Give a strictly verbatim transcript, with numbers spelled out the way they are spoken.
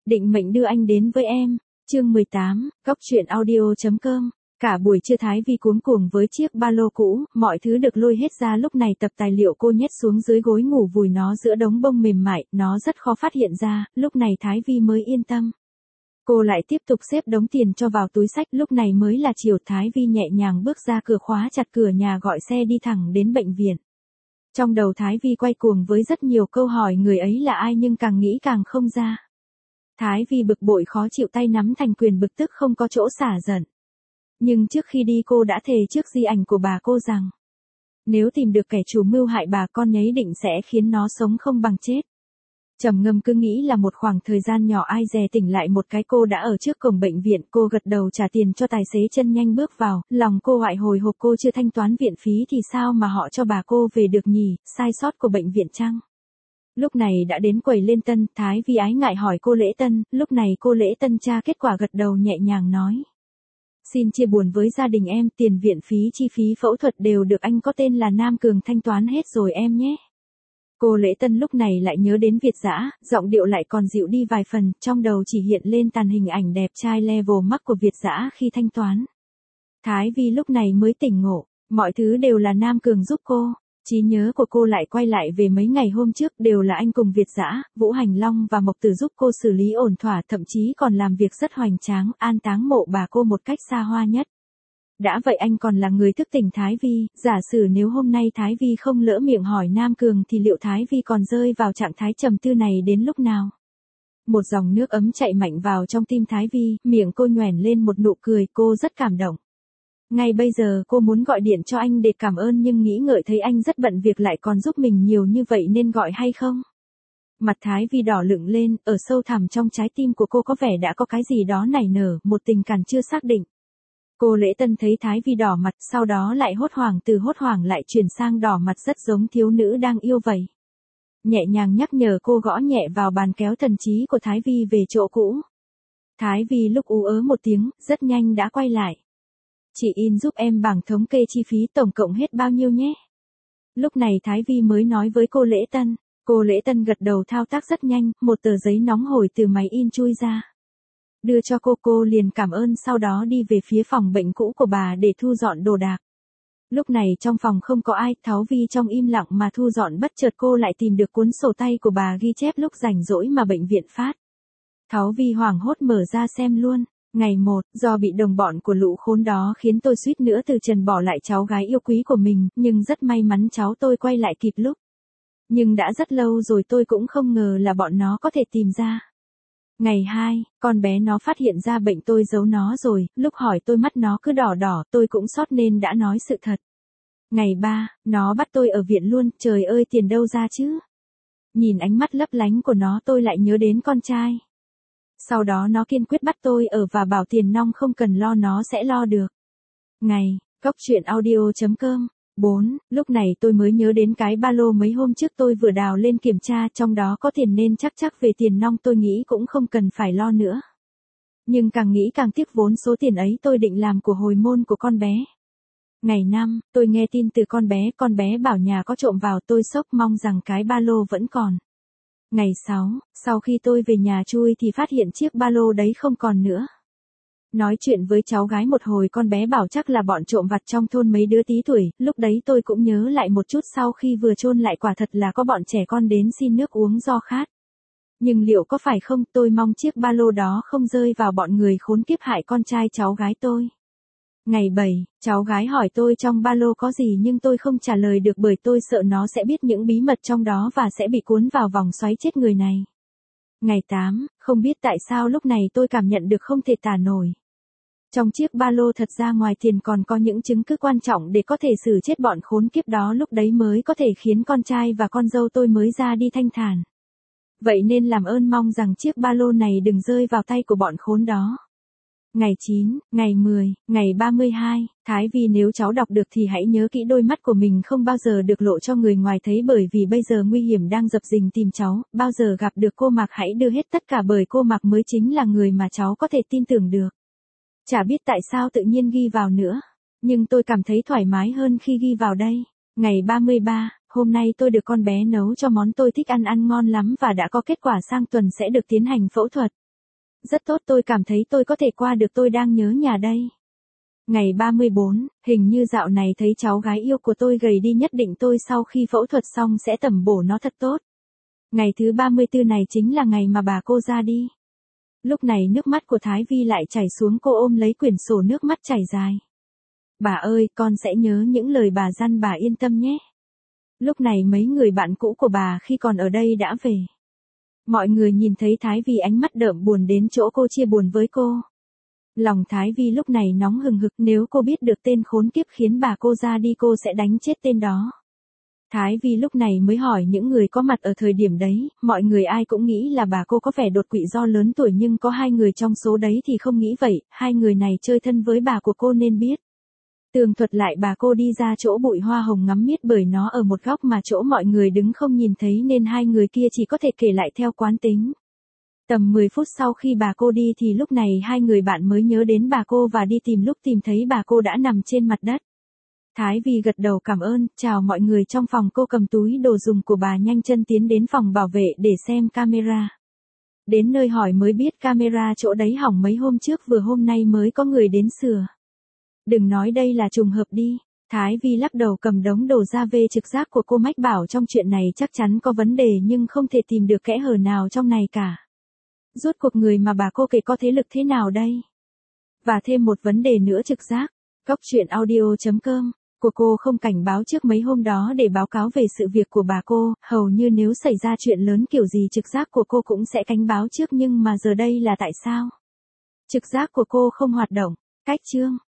định mệnh đưa anh đến với em. Chương mười tám, Cóc truyện audio chấm com. Cả buổi trưa Thái Vi cuống cuồng với chiếc ba lô cũ, mọi thứ được lôi hết ra. Lúc này tập tài liệu cô nhét xuống dưới gối ngủ vùi nó giữa đống bông mềm mại, nó rất khó phát hiện ra, lúc này Thái Vi mới yên tâm. Cô lại tiếp tục xếp đống tiền cho vào túi xách, lúc này mới là chiều. Thái Vi nhẹ nhàng bước ra cửa, khóa chặt cửa nhà, gọi xe đi thẳng đến bệnh viện. Trong đầu Thái Vi quay cuồng với rất nhiều câu hỏi người ấy là ai, nhưng càng nghĩ càng không ra. Thái Vi bực bội khó chịu, tay nắm thành quyền, bực tức không có chỗ xả giận. Nhưng trước khi đi cô đã thề trước di ảnh của bà cô rằng, nếu tìm được kẻ chủ mưu hại bà con nhấy định sẽ khiến nó sống không bằng chết. Trầm ngâm cứ nghĩ là một khoảng thời gian nhỏ, ai dè tỉnh lại một cái cô đã ở trước cổng bệnh viện. Cô gật đầu trả tiền cho tài xế, chân nhanh bước vào, lòng cô hoại hồi hộp, cô chưa thanh toán viện phí thì sao mà họ cho bà cô về được nhỉ, sai sót của bệnh viện chăng? Lúc này đã đến quầy lên tân, Thái Vi ái ngại hỏi cô Lễ Tân, lúc này cô Lễ Tân tra kết quả gật đầu nhẹ nhàng nói. Xin chia buồn với gia đình em, tiền viện phí chi phí phẫu thuật đều được anh có tên là Nam Cường thanh toán hết rồi em nhé. Cô Lễ Tân lúc này lại nhớ đến Việt Dã, giọng điệu lại còn dịu đi vài phần, trong đầu chỉ hiện lên tàn hình ảnh đẹp trai level max của Việt Dã khi thanh toán. Thái Vi lúc này mới tỉnh ngộ, mọi thứ đều là Nam Cường giúp cô. Trí nhớ của cô lại quay lại về mấy ngày hôm trước, đều là anh cùng Việt Dã, Vũ Hành Long và Mộc Tử giúp cô xử lý ổn thỏa, thậm chí còn làm việc rất hoành tráng, an táng mộ bà cô một cách xa hoa nhất. Đã vậy anh còn là người thức tỉnh Thái Vi, giả sử nếu hôm nay Thái Vi không lỡ miệng hỏi Nam Cường thì liệu Thái Vi còn rơi vào trạng thái trầm tư này đến lúc nào? Một dòng nước ấm chạy mạnh vào trong tim Thái Vi, miệng cô nhoẻn lên một nụ cười, cô rất cảm động. Ngay bây giờ cô muốn gọi điện cho anh để cảm ơn, nhưng nghĩ ngợi thấy anh rất bận việc lại còn giúp mình nhiều như vậy nên gọi hay không? Mặt Thái Vi đỏ lựng lên, ở sâu thẳm trong trái tim của cô có vẻ đã có cái gì đó nảy nở, một tình cảm chưa xác định. Cô Lễ Tân thấy Thái Vi đỏ mặt, sau đó lại hốt hoảng, từ hốt hoảng lại chuyển sang đỏ mặt, rất giống thiếu nữ đang yêu vậy. Nhẹ nhàng nhắc nhở cô, gõ nhẹ vào bàn, kéo thần trí của Thái Vi về chỗ cũ. Thái Vi lúc ú ớ một tiếng, rất nhanh đã quay lại. Chị in giúp em bảng thống kê chi phí tổng cộng hết bao nhiêu nhé. Lúc này Thái Vi mới nói với cô Lễ Tân. Cô Lễ Tân gật đầu thao tác rất nhanh, một tờ giấy nóng hổi từ máy in chui ra. Đưa cho cô, cô liền cảm ơn, sau đó đi về phía phòng bệnh cũ của bà để thu dọn đồ đạc. Lúc này trong phòng không có ai, Thái Vi trong im lặng mà thu dọn, bất chợt cô lại tìm được cuốn sổ tay của bà ghi chép lúc rảnh rỗi mà bệnh viện phát. Thái Vi hoảng hốt mở ra xem luôn. Ngày một, do bị đồng bọn của lũ khốn đó khiến tôi suýt nữa từ trần bỏ lại cháu gái yêu quý của mình, nhưng rất may mắn cháu tôi quay lại kịp lúc. Nhưng đã rất lâu rồi, tôi cũng không ngờ là bọn nó có thể tìm ra. Ngày hai, con bé nó phát hiện ra bệnh tôi giấu nó rồi, lúc hỏi tôi mắt nó cứ đỏ đỏ, tôi cũng sót nên đã nói sự thật. Ngày ba, nó bắt tôi ở viện luôn, trời ơi tiền đâu ra chứ. Nhìn ánh mắt lấp lánh của nó tôi lại nhớ đến con trai. Sau đó nó kiên quyết bắt tôi ở và bảo tiền nong không cần lo, nó sẽ lo được. Ngày, Cóc truyện audio chấm com. bốn. Lúc này tôi mới nhớ đến cái ba lô mấy hôm trước tôi vừa đào lên kiểm tra, trong đó có tiền nên chắc chắc về tiền nong, tôi nghĩ cũng không cần phải lo nữa. Nhưng càng nghĩ càng tiếc, vốn số tiền ấy tôi định làm của hồi môn của con bé. Ngày năm, tôi nghe tin từ con bé, con bé bảo nhà có trộm vào, tôi sốc, mong rằng cái ba lô vẫn còn. Ngày sáu, sau khi tôi về nhà chui thì phát hiện chiếc ba lô đấy không còn nữa. Nói chuyện với cháu gái một hồi, con bé bảo chắc là bọn trộm vặt trong thôn mấy đứa tí tuổi, lúc đấy tôi cũng nhớ lại một chút, sau khi vừa chôn lại quả thật là có bọn trẻ con đến xin nước uống do khát. Nhưng liệu có phải không, tôi mong chiếc ba lô đó không rơi vào bọn người khốn kiếp hại con trai cháu gái tôi. Ngày bảy, cháu gái hỏi tôi trong ba lô có gì, nhưng tôi không trả lời được bởi tôi sợ nó sẽ biết những bí mật trong đó và sẽ bị cuốn vào vòng xoáy chết người này. Ngày tám, không biết tại sao lúc này tôi cảm nhận được không thể tả nổi. Trong chiếc ba lô thật ra ngoài tiền còn có những chứng cứ quan trọng để có thể xử chết bọn khốn kiếp đó, lúc đấy mới có thể khiến con trai và con dâu tôi mới ra đi thanh thản. Vậy nên làm ơn mong rằng chiếc ba lô này đừng rơi vào tay của bọn khốn đó. Ngày chín, ngày mười, ngày ba mươi hai, Thái Vi nếu cháu đọc được thì hãy nhớ kỹ, đôi mắt của mình không bao giờ được lộ cho người ngoài thấy, bởi vì bây giờ nguy hiểm đang dập dình tìm cháu, bao giờ gặp được cô Mạc hãy đưa hết tất cả, bởi cô Mạc mới chính là người mà cháu có thể tin tưởng được. Chả biết tại sao tự nhiên ghi vào nữa, nhưng tôi cảm thấy thoải mái hơn khi ghi vào đây. Ngày ba mươi ba, hôm nay tôi được con bé nấu cho món tôi thích ăn, ăn ngon lắm và đã có kết quả, sang tuần sẽ được tiến hành phẫu thuật. Rất tốt, tôi cảm thấy tôi có thể qua được, tôi đang nhớ nhà đây. Ngày ba mươi bốn, hình như dạo này thấy cháu gái yêu của tôi gầy đi, nhất định tôi sau khi phẫu thuật xong sẽ tẩm bổ nó thật tốt. Ngày thứ ba mươi tư này chính là ngày mà bà cô ra đi. Lúc này nước mắt của Thái Vi lại chảy xuống, cô ôm lấy quyển sổ, nước mắt chảy dài. Bà ơi, con sẽ nhớ những lời bà dặn, bà yên tâm nhé. Lúc này mấy người bạn cũ của bà khi còn ở đây đã về. Mọi người nhìn thấy Thái Vi ánh mắt đượm buồn đến chỗ cô chia buồn với cô. Lòng Thái Vi lúc này nóng hừng hực, nếu cô biết được tên khốn kiếp khiến bà cô ra đi cô sẽ đánh chết tên đó. Thái Vi lúc này mới hỏi những người có mặt ở thời điểm đấy, mọi người ai cũng nghĩ là bà cô có vẻ đột quỵ do lớn tuổi, nhưng có hai người trong số đấy thì không nghĩ vậy, hai người này chơi thân với bà của cô nên biết. Tường thuật lại, bà cô đi ra chỗ bụi hoa hồng ngắm miết bởi nó ở một góc mà chỗ mọi người đứng không nhìn thấy nên hai người kia chỉ có thể kể lại theo quán tính. Tầm mười phút sau khi bà cô đi thì lúc này hai người bạn mới nhớ đến bà cô và đi tìm, lúc tìm thấy bà cô đã nằm trên mặt đất. Thái Vi gật đầu cảm ơn, chào mọi người trong phòng, cô cầm túi đồ dùng của bà nhanh chân tiến đến phòng bảo vệ để xem camera. Đến nơi hỏi mới biết camera chỗ đấy hỏng mấy hôm trước, vừa hôm nay mới có người đến sửa. Đừng nói đây là trùng hợp đi. Thái Vi lắc đầu cầm đống đồ ra về, trực giác của cô mách bảo trong chuyện này chắc chắn có vấn đề nhưng không thể tìm được kẽ hở nào trong này cả. Rốt cuộc người mà bà cô kể có thế lực thế nào đây? Và thêm một vấn đề nữa, trực giác. Góc truyện audio chấm com của cô không cảnh báo trước mấy hôm đó để báo cáo về sự việc của bà cô, hầu như nếu xảy ra chuyện lớn kiểu gì trực giác của cô cũng sẽ cảnh báo trước, nhưng mà giờ đây là tại sao? Trực giác của cô không hoạt động. Cách chương